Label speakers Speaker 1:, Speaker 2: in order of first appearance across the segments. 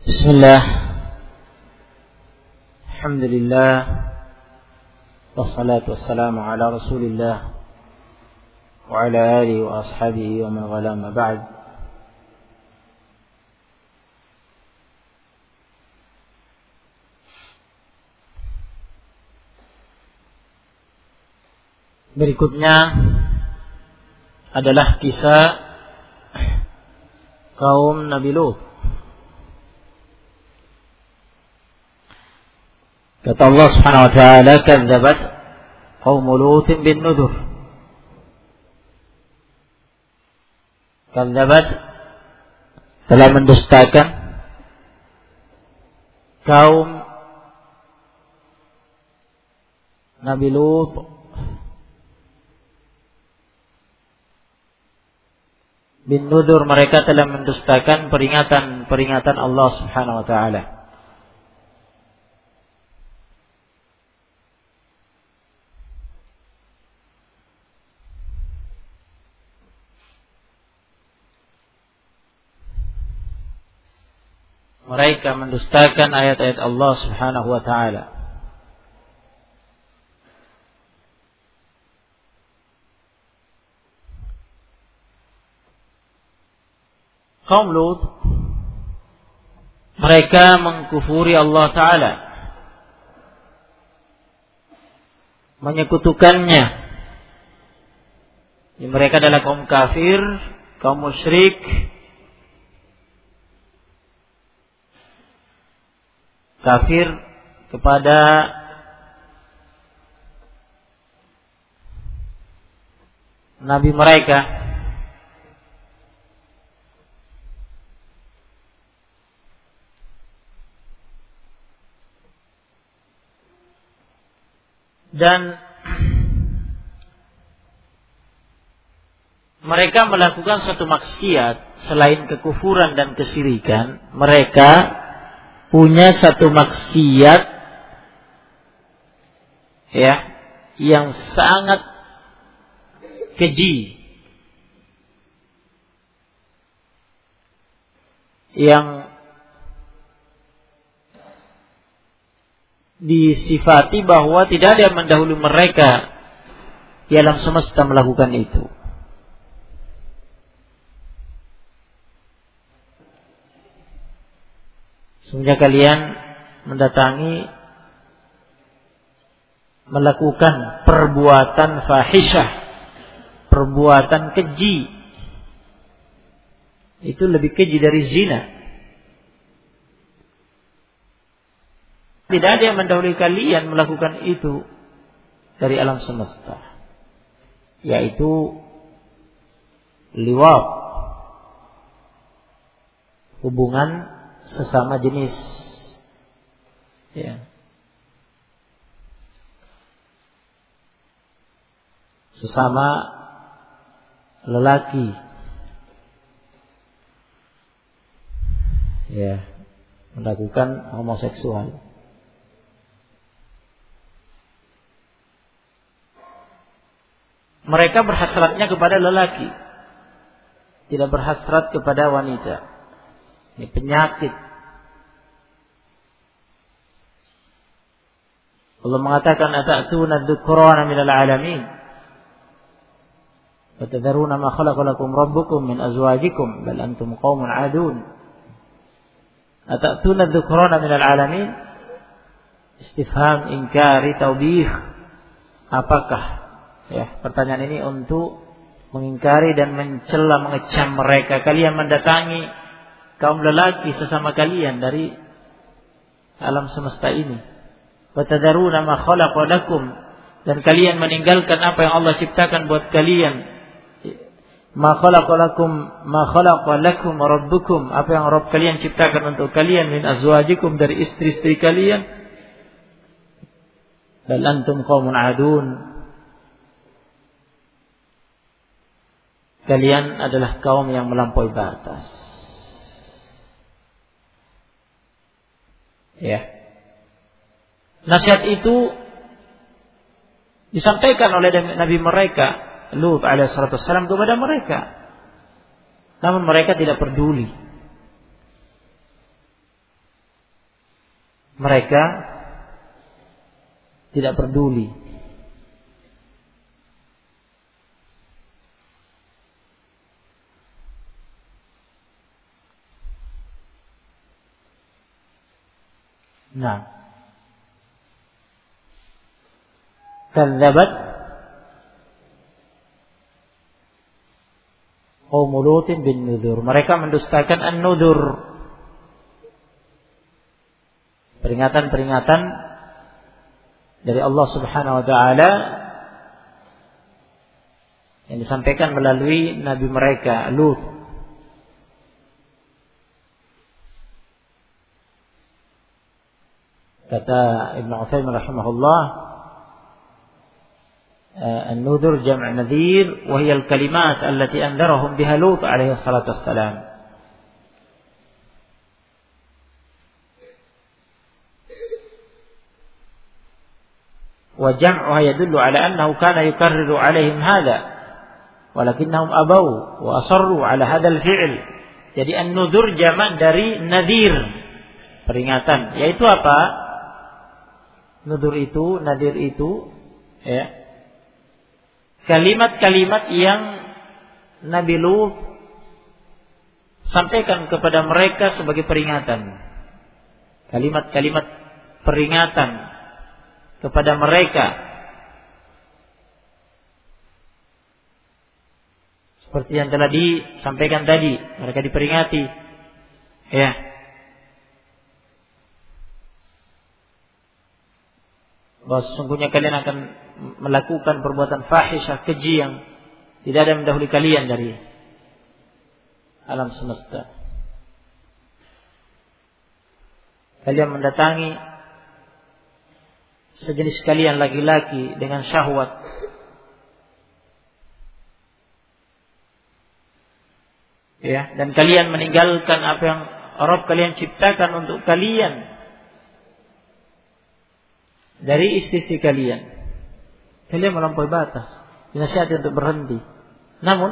Speaker 1: Bismillah, alhamdulillah, wassalatu wassalamu ala rasulillah wa ala alihi wa ashabihi wa man wala ma ba'd. Berikutnya adalah kisah kaum Nabi Lut. Kata Allah Subhanahu wa taala, "Kadzabat qaum Lut bin Nudur." Kadzabat telah mendustakan kaum Nabi Lut bin Nudur, mereka telah mendustakan peringatan Allah Subhanahu wa taala. Mereka mendustakan ayat-ayat Allah Subhanahu wa taala. Kaum Lut, mereka mengkufuri Allah taala, menyekutukannya. Mereka adalah kaum kafir, kaum musyrik, kafir kepada nabi mereka. Dan mereka melakukan suatu maksiat selain kekufuran dan kesyirikan. Mereka punya satu maksiat yang sangat keji, yang disifati bahwa tidak ada yang mendahului mereka di alam semesta melakukan itu. Semenjak kalian mendatangi, melakukan perbuatan fahisyah, perbuatan keji, itu lebih keji dari zina. Tidak ada yang mendahului kalian melakukan itu dari alam semesta, yaitu liwat, hubungan sesama jenis, sesama lelaki, melakukan homoseksual. Mereka berhasratnya kepada lelaki, tidak berhasrat kepada wanita. Ini penyakit. Allah mengatakan, "Ata'tuna adh-dhukrana minal 'alamin wa tadharuna ma khalaqa lakum rabbukum min azwajikum bal antum qaumun 'adun." Ata'tuna adh-dhukrana minal 'alamin, istifham inkari taubih. Apakah pertanyaan ini untuk mengingkari dan mencela, mengecam mereka. Kalian mendatangi kaum lelaki sesama kalian dari alam semesta ini. Wa tadaruna ma khalaqa lakum, dan kalian meninggalkan apa yang Allah ciptakan buat kalian. Ma khalaqa lakum rabbukum, apa yang Rabb kalian ciptakan untuk kalian, min azwajikum, dari istri-istri kalian. Bal antum qaumun 'adun, kalian adalah kaum yang melampaui batas. Nasihat itu disampaikan oleh Nabi mereka Lut alaihissalam kepada mereka, namun mereka tidak peduli. mereka tidak peduli. Nah, kadzabat qaum Lut bin nudzur. Mereka mendustakan an-nudzur, peringatan-peringatan dari Allah Subhanahu wa taala yang disampaikan melalui nabi mereka Lut. Kata Ibn Utsaimin rahimahullah, an-nudhur jam' nadhir wa hiya al-kalimat allati anzarahum biha Lut alaihi salatu wassalam. Wa jam'uha yadullu ala annahu kana yukarriru alaihim hadha walakinnahum abaw wa asarru ala hadha al-fi'l. Jadi an-nudhur jama' dari nadhir, peringatan. Yaitu apa? Nudur itu, nadir itu, ya, kalimat-kalimat yang Nabi Lut sampaikan kepada mereka sebagai peringatan. Kalimat-kalimat peringatan kepada mereka. Seperti yang telah disampaikan tadi, mereka diperingati, ya. Bahwa sesungguhnya kalian akan melakukan perbuatan fahisyah, keji yang tidak ada yang mendahului kalian dari alam semesta. Kalian mendatangi sejenis kalian laki-laki dengan syahwat. Ya, dan kalian meninggalkan apa yang Rabb kalian ciptakan untuk kalian dari istri kalian. Kalian melampaui batas. Dinasihati untuk berhenti. Namun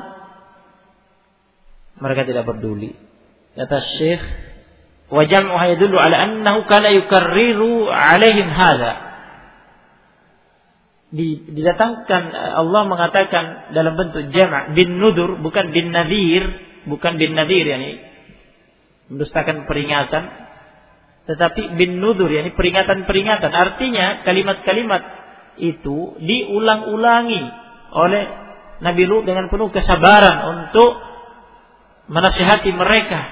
Speaker 1: mereka tidak peduli. Kata Syekh, wa jam'uha yadullu ala annahu kana yukarriru alaihim hadha. Didatangkan, Allah mengatakan dalam bentuk jama' bin nudur, bukan bin nadhir, yani mendustakan peringatan, tetapi bin nudur, yakni peringatan-peringatan. Artinya kalimat-kalimat itu diulang-ulangi oleh Nabi Lut dengan penuh kesabaran untuk menasihati mereka.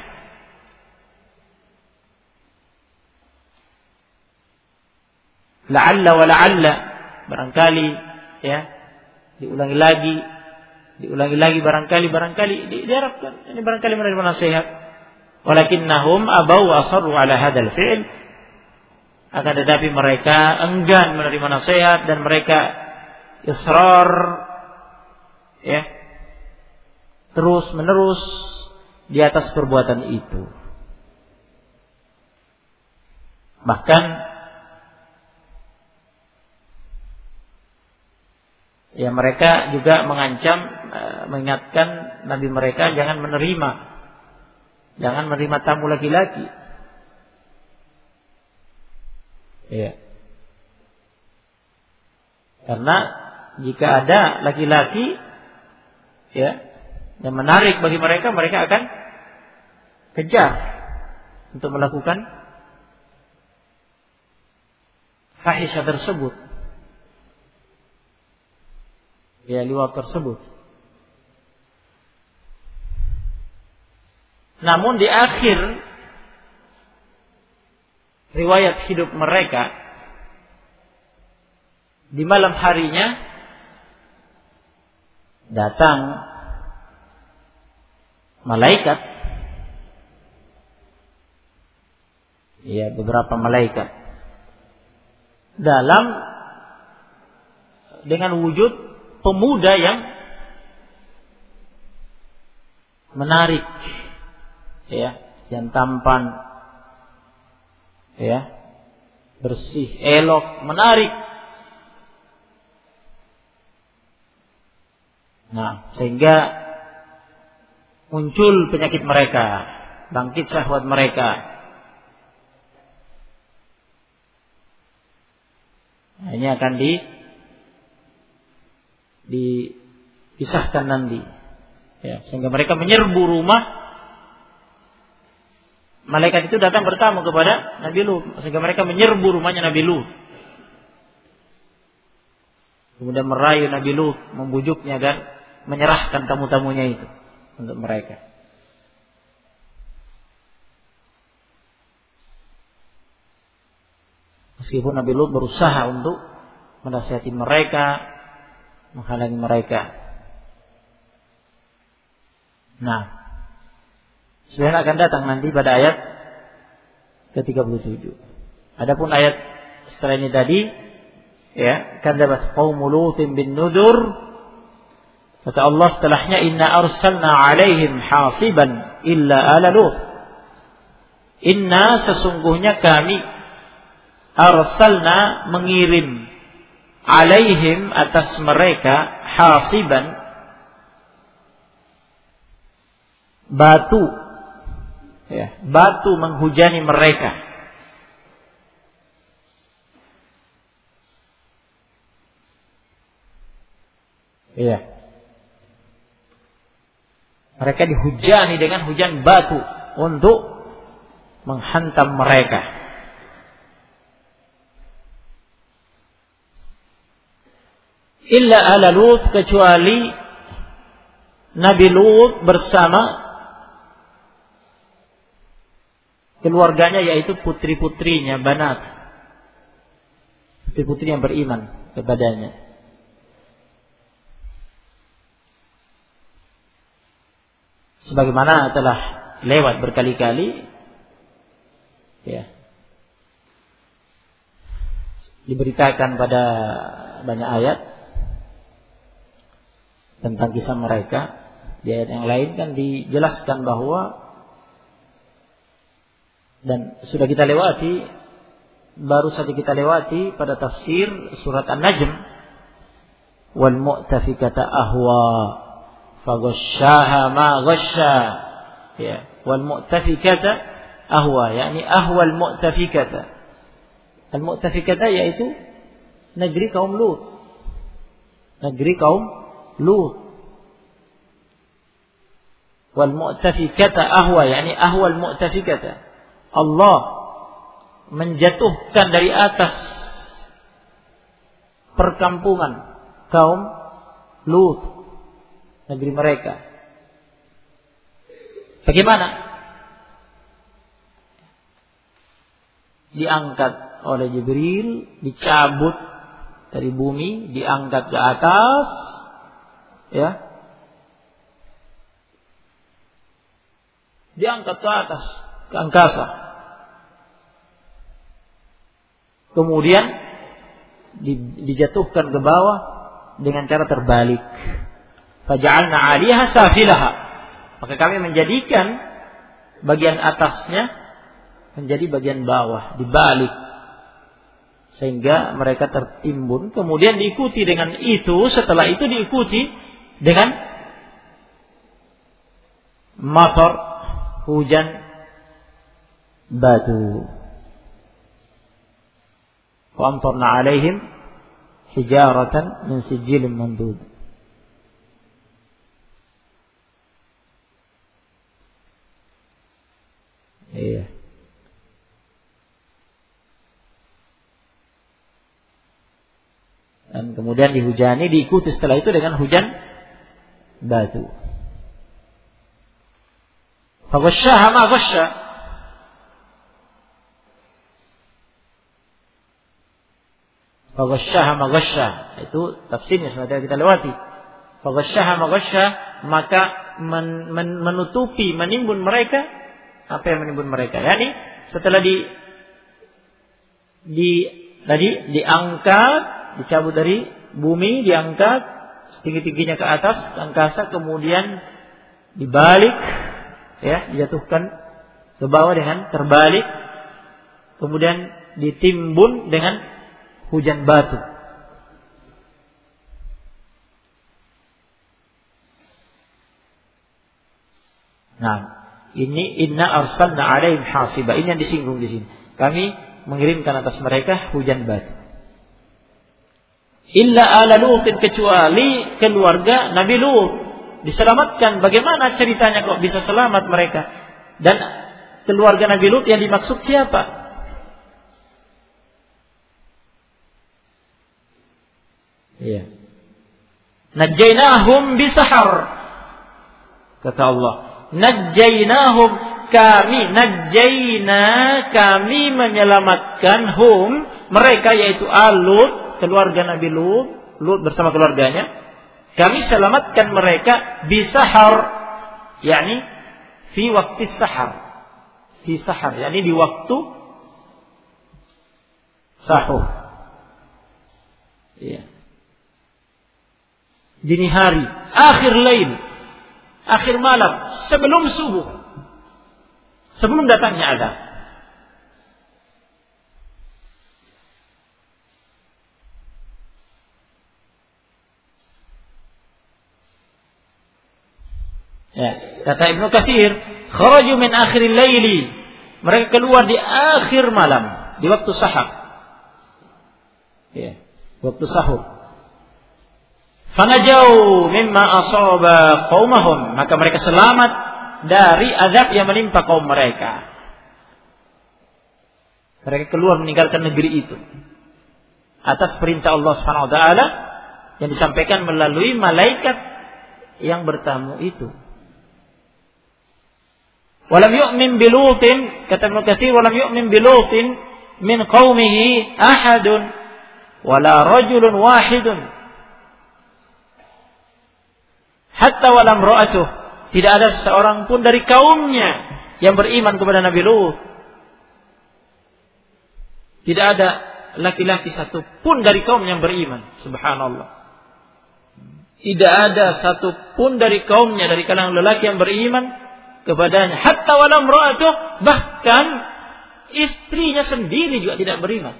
Speaker 1: La'alla wa la'alla, barangkali, ya, diulangi lagi, barangkali diharapkan ini barangkali menerima nasihat. Walakinnahum abaw wa asarru ala hadzal fi'l. Akan tetapi mereka enggan menerima nasihat dan mereka israr, ya, terus menerus di atas perbuatan itu. Bahkan ya mereka juga mengingatkan nabi mereka jangan menerima tamu laki-laki. Ya. Karena jika ada laki-laki, ya, yang menarik bagi mereka, mereka akan kejar untuk melakukan fahisyah tersebut, ya, liwat tersebut. Namun di akhir riwayat hidup mereka, di malam harinya datang malaikat, ya, beberapa malaikat dengan wujud pemuda yang menarik, ya, yang tampan, ya, bersih, elok, menarik. Nah, sehingga muncul penyakit mereka, bangkit syahwat mereka. Nah, ini akan dipisahkan nanti. Ya, sehingga mereka menyerbu rumah. Malaikat itu datang bertamu kepada Nabi Lut, sehingga mereka menyerbu rumahnya Nabi Lut. Kemudian merayu Nabi Lut, membujuknya agar menyerahkan tamu-tamunya itu untuk mereka. Meskipun Nabi Lut berusaha untuk menasihati mereka, menghalangi mereka. Nah, sebenarnya akan datang nanti pada ayat ke-37. Adapun ayat setelah ini tadi, ya, kadzabat qaumul Lutin bin nudur. Kata Allah setelahnya, inna arsalna alaihim hasiban illa ala Lut. Inna, sesungguhnya kami, arsalna, mengirim, alaihim, atas mereka, hasiban, batu, ya, batu menghujani mereka. Iya. Mereka dihujani dengan hujan batu untuk menghantam mereka. Illa ala Lut, kecuali Nabi Lut bersama keluarganya, yaitu putri-putrinya, banat, putri-putri yang beriman kepadanya. Sebagaimana telah lewat berkali-kali, ya, diberitakan pada banyak ayat tentang kisah mereka. Di ayat yang lain kan dijelaskan bahwa, dan sudah kita lewati, baru saja kita lewati pada tafsir surat An-Najm, wal mu'tafikata ahwa faghasyaha ma ghasya, ya, wal mu'tafikata ahwa, yakni ahwal mu'tafikata. Al mu'tafikata yaitu negeri kaum Lut, negeri kaum Lut. Wal mu'tafikata ahwa, yakni ahwal mu'tafikata. Allah menjatuhkan dari atas perkampungan kaum Lut, negeri mereka. Bagaimana? Diangkat oleh Jibril, dicabut dari bumi, diangkat ke atas, ya, diangkat ke atas, ke angkasa. Kemudian dijatuhkan ke bawah dengan cara terbalik. Faja'alna 'aliyaha safilaha. Maka kami menjadikan bagian atasnya menjadi bagian bawah, dibalik, sehingga mereka tertimbun. Kemudian diikuti dengan itu, setelah itu diikuti dengan matar, hujan batu. Wa amtarna 'alaihim hijaratan min sijilin mandud. Iya. Dan kemudian dihujani, diikuti setelah itu dengan hujan batu. Faghasyaha ma ghasya. Faghasyaha ma ghasya. Itu tafsirnya sudah kita lewati. Faghasyaha ma ghasya, maka menutupi, menimbun mereka. Apa yang menimbun mereka? Yani setelah diangkat, dicabut dari bumi, diangkat setinggi-tingginya ke atas, ke angkasa, kemudian dibalik, ya, dijatuhkan ke bawah dengan terbalik, kemudian ditimbun dengan hujan batu. Nah, ini inna arsalna 'alaihim hasiba. Ini yang disinggung di sini. Kami mengirimkan atas mereka hujan batu. illa ala Lutin, kecuali keluarga Nabi Lut diselamatkan. Bagaimana ceritanya kok bisa selamat mereka? Dan keluarga Nabi Lut yang dimaksud siapa? Iya. Najjaynahum bisahar. Kata Allah, najjaynahum, kami menyelamatkan hum, mereka yaitu Lut, keluarga Nabi Lut bersama keluarganya. Kami selamatkan mereka bisahar, yakni fi waktu sahar. Fi sahar, yakni di waktu sahur. Iya. Dini hari, akhir lail, akhir malam, sebelum subuh, sebelum datangnya azab. Ya, kata Ibnu Katsir, kharaju min akhiril laili, mereka keluar di akhir malam, di waktu sahar. Ya, waktu sahur. Fanajau mimma asaba qaumahum, maka mereka selamat dari azab yang menimpa kaum mereka. Mereka keluar meninggalkan negeri itu atas perintah Allah Subhanahu wa taala yang disampaikan melalui malaikat yang bertamu itu. Walam yu'min bilutin, kata Ibnu Katsir, walam yu'min bilutin min qaumihi ahadun wala rajulun wahidun. Hatta walam ra'atuh, tidak ada seorang pun dari kaumnya yang beriman kepada Nabi Lut. Tidak ada laki-laki satu pun dari kaum yang beriman. Subhanallah. Tidak ada satu pun dari kaumnya, dari kalangan lelaki yang beriman kepadanya. Hatta walam ra'atuh, bahkan istrinya sendiri juga tidak beriman.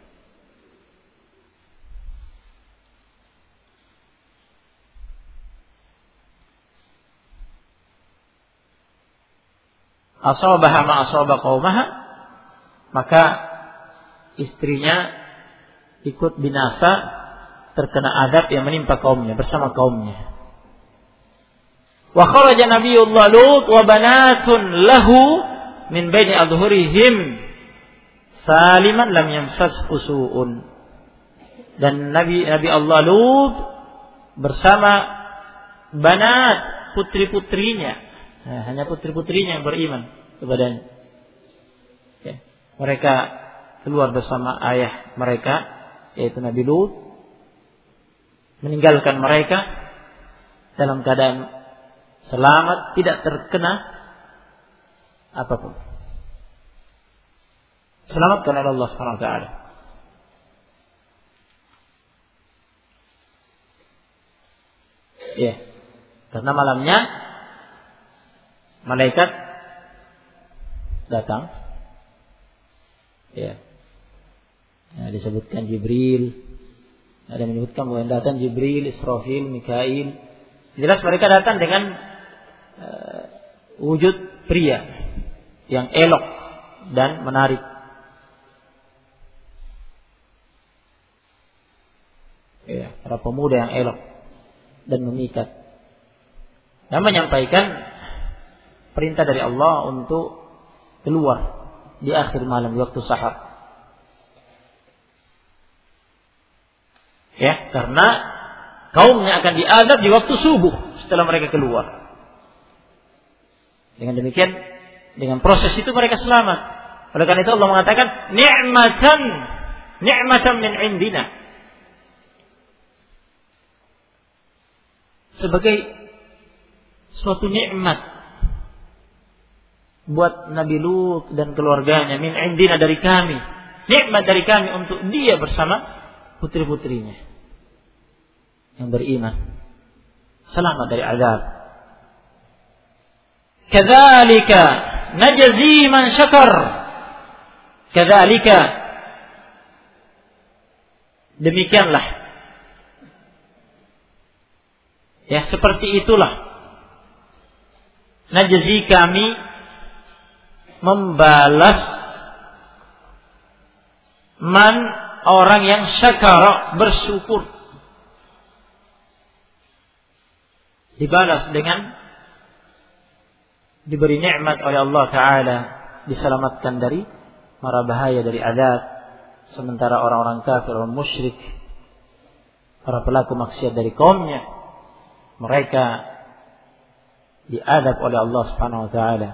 Speaker 1: Asabaha ma asaba qaumaha, maka istrinya ikut binasa, terkena adab yang menimpa kaumnya bersama kaumnya. Wa kharaja nabiyullah Lut wa banatun lahu min baini adhurihim saliman lam yamsashu su'un. Dan Nabi Allah Lut bersama banat, putri-putrinya. Nah, hanya putri-putrinya yang beriman kepadanya. Ya. Mereka keluar bersama ayah mereka, yaitu Nabi Lut, meninggalkan mereka dalam keadaan selamat, tidak terkena apapun. Selamatkan oleh Allah Subhanahu wa taala. Ya. Karena malamnya malaikat datang, ya. Nah, disebutkan Jibril, ada yang menyebutkan bahwa datang Jibril, Israfil, Mikail. Jelas mereka datang dengan wujud pria yang elok dan menarik. Ya, para pemuda yang elok dan memikat, dan menyampaikan perintah dari Allah untuk keluar di akhir malam, di waktu sahar. Ya, karena kaumnya akan diazab di waktu subuh setelah mereka keluar. Dengan demikian, dengan proses itu mereka selamat. Oleh karena itu Allah mengatakan ni'matan min indina, sebagai suatu nikmat buat Nabi Lut dan keluarganya, min indina, dari kami, nikmat dari kami untuk dia bersama putri-putrinya yang beriman, selamat dari azab. Kadzalika najzi man syakar, kadzalika, demikianlah, ya seperti itulah, najzi, kami membalas man, orang yang syakara, bersyukur. dibalas dengan diberi nikmat oleh Allah Ta'ala, diselamatkan dari mara bahaya, dari azab. Sementara orang-orang kafir, orang musyrik, para pelaku maksiat dari kaumnya, mereka diadab oleh Allah Subhanahu wa Ta'ala.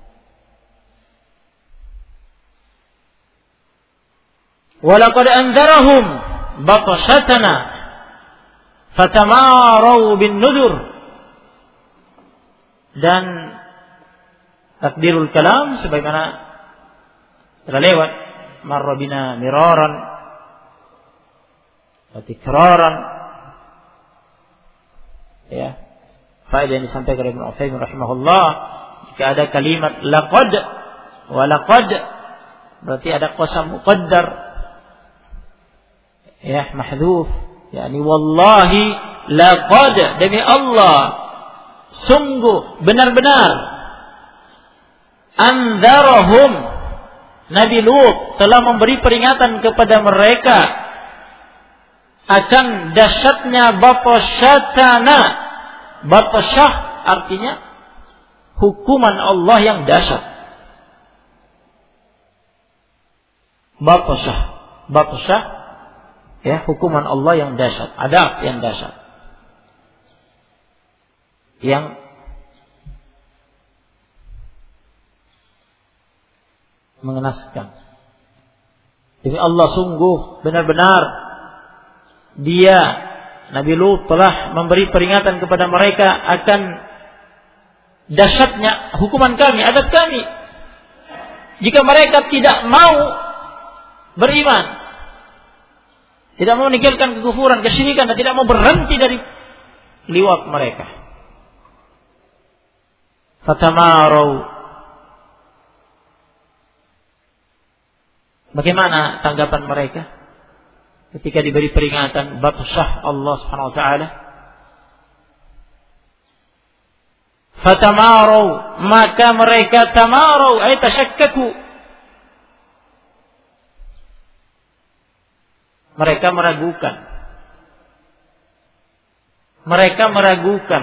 Speaker 1: Walaqad anzarahum batashatana fatamaru bin nudur. Dan takdirul kalam sebagaimana telah lewat, marra bina miraran wa tikraran, ya. Faedah yang disampaikan oleh Ibnu Utsaimin rahimahullah, jika ada kalimat laqad wa laqad, berarti ada qasam muqaddar, ya, mahdhuf, yakni wallahi laqad, demi Allah sungguh benar-benar, anzarahum, Nabi Lut telah memberi peringatan kepada mereka akan dahsyatnya batashatana. Batasyah artinya hukuman Allah yang dahsyat. Batasyah, ya, hukuman Allah yang dahsyat, adab yang dahsyat, yang mengenaskan. Jadi Allah sungguh benar-benar Dia, Nabi Lut, telah memberi peringatan kepada mereka akan dahsyatnya hukuman kami, adab kami, jika mereka tidak mau beriman, tidak mau meninggalkan kekufuran, kesyirikan, dan tidak mau berhenti dari liwat mereka. Fatamaru. Bagaimana tanggapan mereka ketika diberi peringatan batsyah Allah Subhanahu wa taala? Fatamaru, maka mereka tamaru ay tashakkaku, mereka meragukan.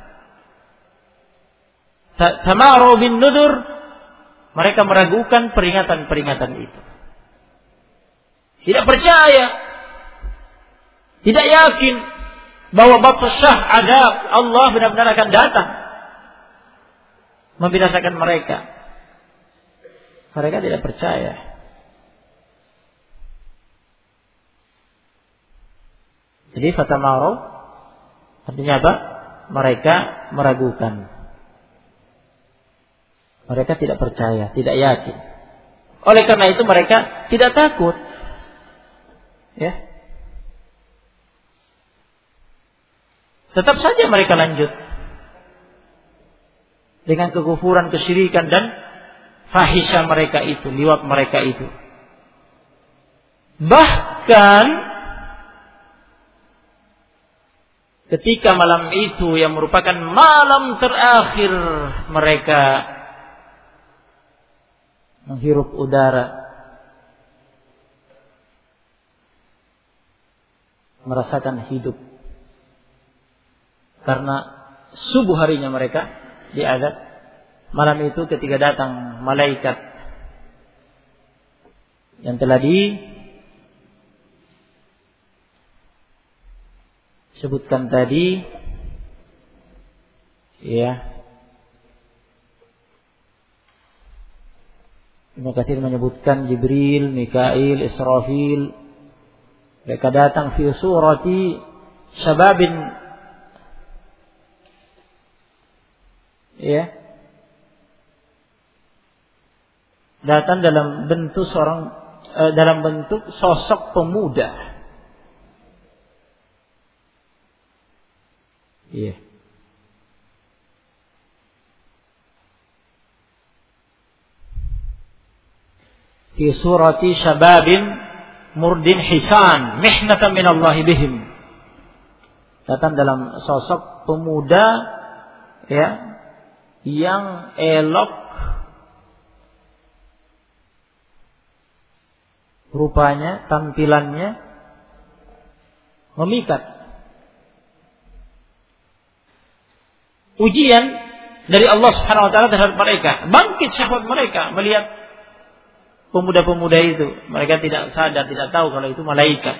Speaker 1: Tamaru bin nudur, mereka meragukan peringatan-peringatan itu. Tidak percaya, tidak yakin bahwa batsyah adab Allah benar-benar akan datang membinasakan mereka. Mereka tidak percaya. Jadi fatamaru artinya apa? Mereka meragukan. Mereka tidak percaya, tidak yakin. Oleh karena itu mereka tidak takut. Ya. Tetap saja mereka lanjut dengan kekufuran, kesyirikan dan fahisha mereka itu, liwat mereka itu. Bahkan ketika malam itu yang merupakan malam terakhir mereka menghirup udara, merasakan hidup, karena subuh harinya mereka diazab. Malam itu ketika datang malaikat yang telah disebutkan tadi, ya, Ibnu Katsir menyebutkan Jibril, Mikail, Israfil, mereka datang fi surati syababin, ya, datang dalam bentuk dalam bentuk sosok pemuda, ya. Fi surati syababin murdin hisan mihnatan minallahi bihim, datang dalam sosok pemuda, ya, yang elok rupanya, tampilannya memikat. ujian dari Allah Subhanahu wa taala terhadap mereka. Bangkit syahwat mereka melihat pemuda-pemuda itu. Mereka tidak sadar, tidak tahu kalau itu malaikat.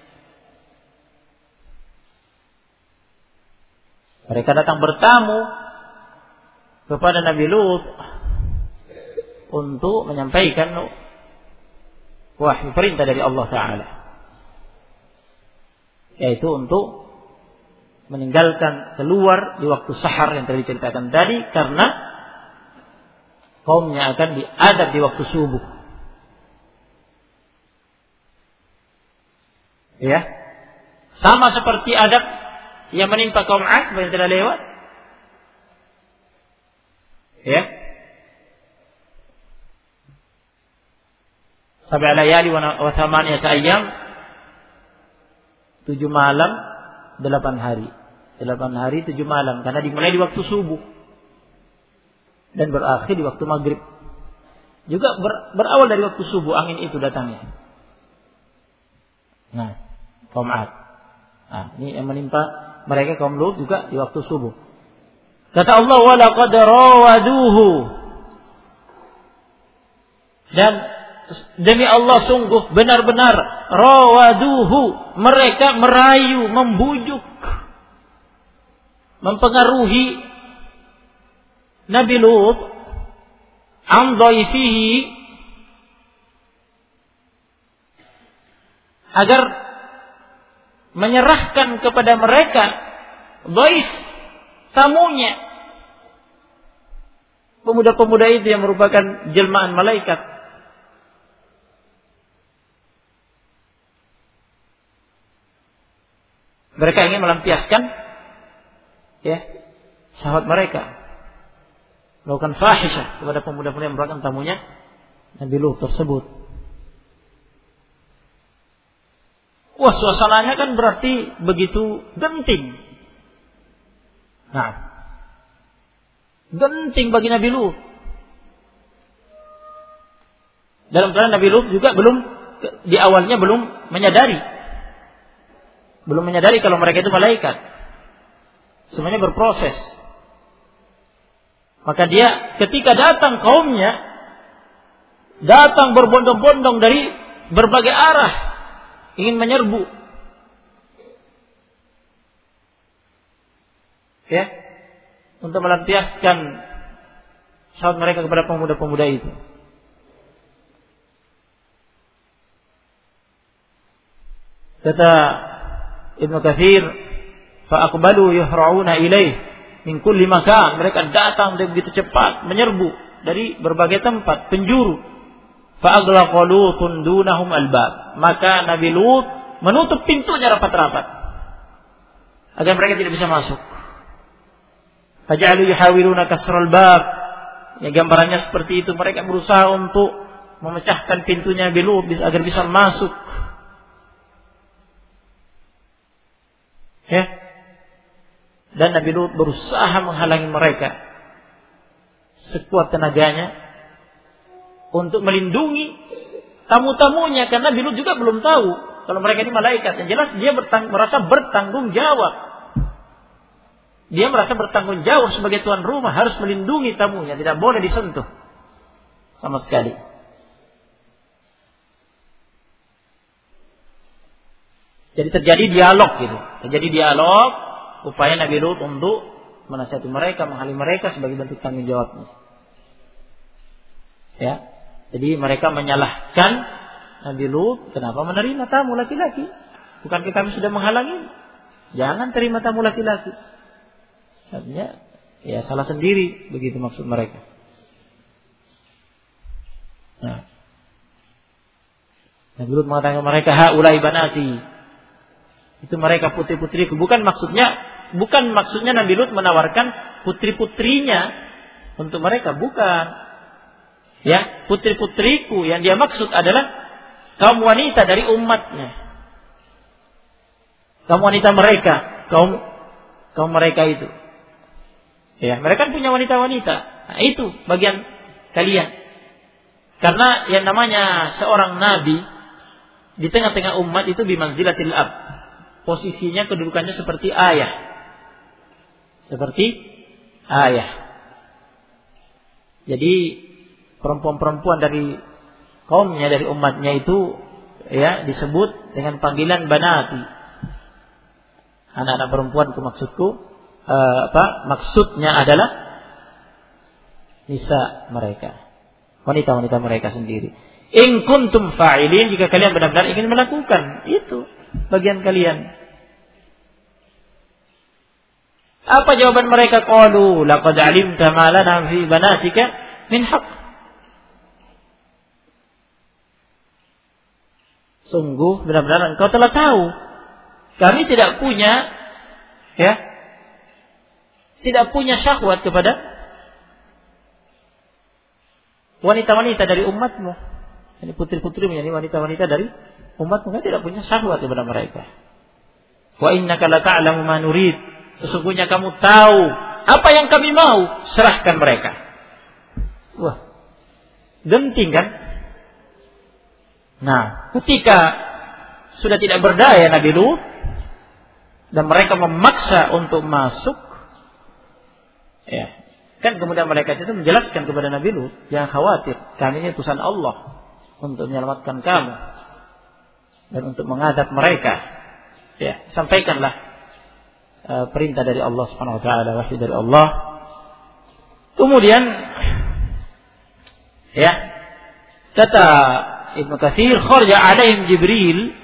Speaker 1: Mereka datang bertamu kepada Nabi Lut untuk menyampaikan wahyu perintah dari Allah Ta'ala, yaitu untuk meninggalkan keluar di waktu sahar yang telah diceritakan tadi, karena kaumnya akan diadab di waktu subuh. Ya, sama seperti adab yang menimpa kaum 'Ad yang telah lewat. Ya, sab'a layali wa thamaniyata ayyam, 7 malam 8 hari. 8 hari 7 malam, karena dimulai di waktu subuh dan berakhir di waktu maghrib. Juga berawal dari waktu subuh angin itu datangnya. Nah, kaum 'Ad. Nah, ini yang menimpa mereka kaum Lut juga di waktu subuh. Kata Allah, wa laqad rawaduhu, dan demi Allah sungguh benar-benar rawaduhu, mereka merayu, membujuk, mempengaruhi Nabi Lut an dhaifihi, agar menyerahkan kepada mereka dhaif, tamunya, pemuda-pemuda itu yang merupakan jelmaan malaikat. Mereka ingin melampiaskan syahwat mereka, melakukan fahisyah kepada pemuda-pemuda yang merupakan tamunya Nabi Lut tersebut. Wah, suasananya kan berarti begitu genting. Nah, genting bagi Nabi Lut. Dalam keadaan Nabi Lut juga di awalnya belum menyadari kalau mereka itu malaikat. Semuanya berproses. Maka dia ketika datang kaumnya, datang berbondong-bondong dari berbagai arah, ingin menyerbu. Ya, untuk melampiaskan syahwat mereka kepada pemuda-pemuda itu. Kata Ibnu Katsir, fa aqbalu yuhra'una ilaih min kulli makan, mereka datang begitu cepat menyerbu dari berbagai tempat penjuru. Fa aghlaqa Lutun dunahum albab, maka Nabi Lut menutup pintunya rapat-rapat agar mereka tidak bisa masuk. Faja'alu yuhawiluna kasral bab, ya gambarannya seperti itu, mereka berusaha untuk memecahkan pintunya Nabi Lut agar bisa masuk. Ya. Dan Nabi Lut berusaha menghalangi mereka sekuat tenaganya untuk melindungi tamu-tamunya, karena Nabi Lut juga belum tahu kalau mereka ini malaikat. Yang jelas dia merasa bertanggung jawab. Dia merasa bertanggung jawab sebagai tuan rumah, harus melindungi tamunya, tidak boleh disentuh sama sekali. Jadi terjadi dialog gitu. Terjadi dialog, upaya Nabi Lut untuk menasihati mereka, menghalangi mereka sebagai bentuk tanggung jawabnya. Ya. Jadi mereka menyalahkan Nabi Lut, kenapa menerima tamu laki-laki? Bukankah kami sudah menghalangi? Jangan terima tamu laki-laki. Artinya, ya salah sendiri, begitu maksud mereka. Nah, Nabi Lut mengatakan mereka haulai banati. Itu mereka putri-putriku. Bukan maksudnya Nabi Lut menawarkan putri-putrinya untuk mereka, bukan. Ya, putri-putriku yang dia maksud adalah kaum wanita dari umatnya. Kaum wanita mereka, kaum mereka itu. Ya, mereka punya wanita-wanita. Nah, itu bagian kalian. Karena yang namanya seorang nabi di tengah-tengah umat itu bimanzilatil ab. Posisinya, kedudukannya seperti ayah. Seperti ayah. Jadi perempuan-perempuan dari kaumnya, dari umatnya itu ya disebut dengan panggilan banati. Anak-anak perempuan itu maksudnya adalah nisa mereka, wanita-wanita mereka sendiri. In kuntum fa'ilin, jika kalian benar-benar ingin melakukan itu bagian kalian. Apa jawaban mereka? Qalu laqad alimta ma lana fi banatika min haqq. Sungguh benar-benar engkau telah tahu kami tidak punya syahwat kepada wanita-wanita dari umatmu. Ini putri-putrimu, ini wanita-wanita dari umatmu, tidak punya syahwat kepada mereka. Wa innaka la ta'lamu ma nurid. Sesungguhnya kamu tahu apa yang kami mau, serahkan mereka. Wah, genting kan? Nah, ketika sudah tidak berdaya Nabi Lut dan mereka memaksa untuk masuk, ya, kan kemudian mereka itu menjelaskan kepada Nabi Lut, jangan khawatir, kami ini utusan Allah untuk menyelamatkan kamu dan untuk mengadab mereka. Ya, sampaikanlah perintah dari Allah Subhanahu wa taala, wahyu dari Allah. Kemudian ya, kata Ibnu Katsir, kharaja alaihim Jibril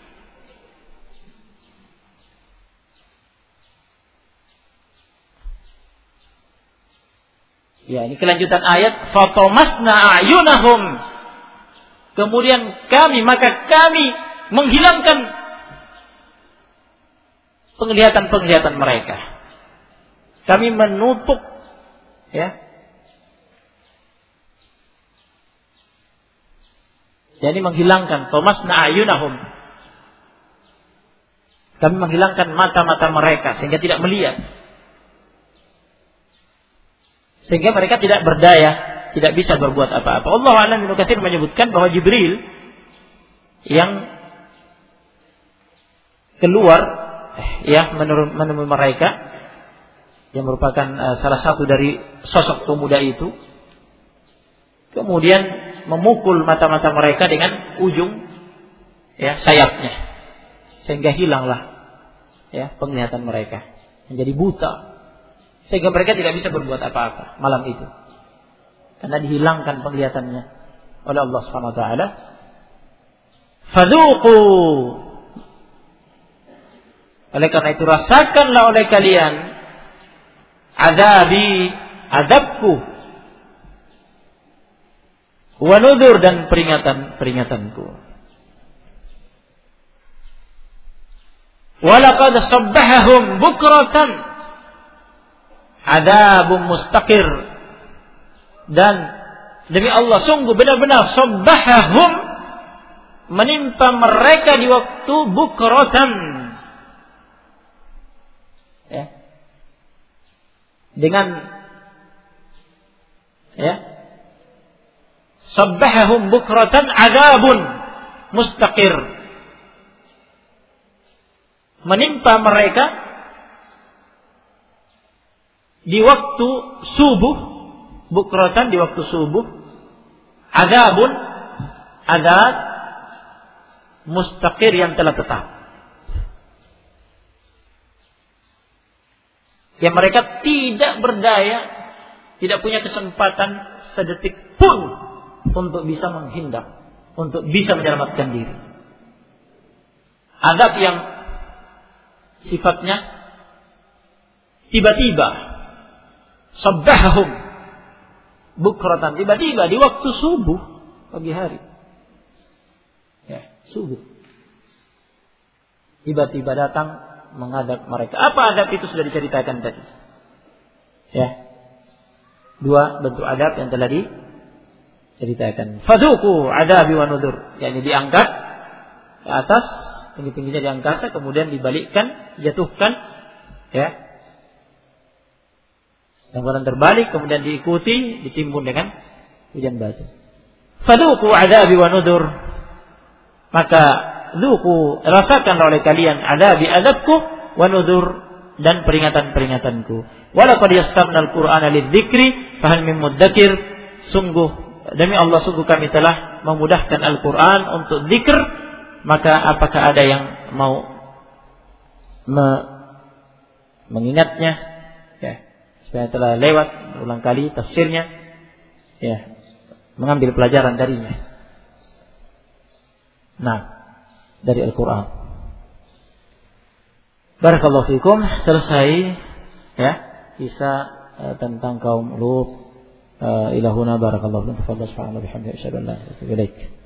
Speaker 1: ya, ini kelanjutan ayat, fatamasna a'yunahum. Kemudian kami menghilangkan penglihatan mereka. Kami menutup, ya. Jadi menghilangkan tamasna a'yunahum. Kami menghilangkan mata-mata mereka sehingga tidak melihat. Sehingga mereka tidak berdaya, tidak bisa berbuat apa-apa. Allah a'lam. Ibnu Katsir menyebutkan bahwa Jibril yang keluar menemui mereka, yang merupakan salah satu dari sosok pemuda itu, kemudian memukul mata-mata mereka dengan ujung sayapnya, sehingga hilanglah penglihatan mereka, menjadi buta. Sehingga mereka tidak bisa berbuat apa-apa malam itu, karena dihilangkan penglihatannya oleh Allah Subhanahu wa taala. Fadzuqu, oleh karena itu rasakanlah oleh kalian azabku, wa nudzur, dan peringatanku. Wa laqad sabbahahum bukratan adzabun mustaqir, dan demi Allah sungguh benar-benar sabbahahum, menimpa mereka di waktu bukratan, dengan sabbahahum bukratan adzabun mustaqir, menimpa mereka di waktu subuh, bukratan di waktu subuh, azab mustaqir yang telah tetap. Yang mereka tidak berdaya, tidak punya kesempatan sedetik pun untuk bisa menghindar, untuk bisa menyelamatkan diri. Azab yang sifatnya tiba-tiba, sabbahum bukratan, tiba-tiba di waktu subuh, pagi hari, subuh, tiba-tiba datang menghadap mereka. Apa adab itu sudah diceritakan tadi. Dua bentuk adab yang telah diceritakan. Fadzuqu adabi wa nudzur, yakni diangkat ke atas, tinggi-tingginya di angkasa, kemudian dibalikkan, dijatuhkan, Kemudian terbalik, kemudian diikuti, ditimbun dengan hujan batu. Fadzuqu adabi wa nudzur, maka dzuqu, rasakan oleh kalian adabi, adabku, wa nudzur, dan peringatan-peringatanku. Walaqad yassarnal Qur'ana lidzikri fahal mim mudzakir. Sungguh demi Allah, sungguh kami telah memudahkan Al-Qur'an untuk zikr, maka apakah ada yang mau mengingatnya? Ya, supaya telah lewat berulang kali tafsirnya, ya, mengambil pelajaran darinya. Nah, dari Al-Qur'an. Barakallahu fikum. Selesai ya kisah tentang kaum Lut. Ilahuna barakallahu fikum. Tafadhal subhanallahi wa bihamdihi asyhadu an la ilaha illa anta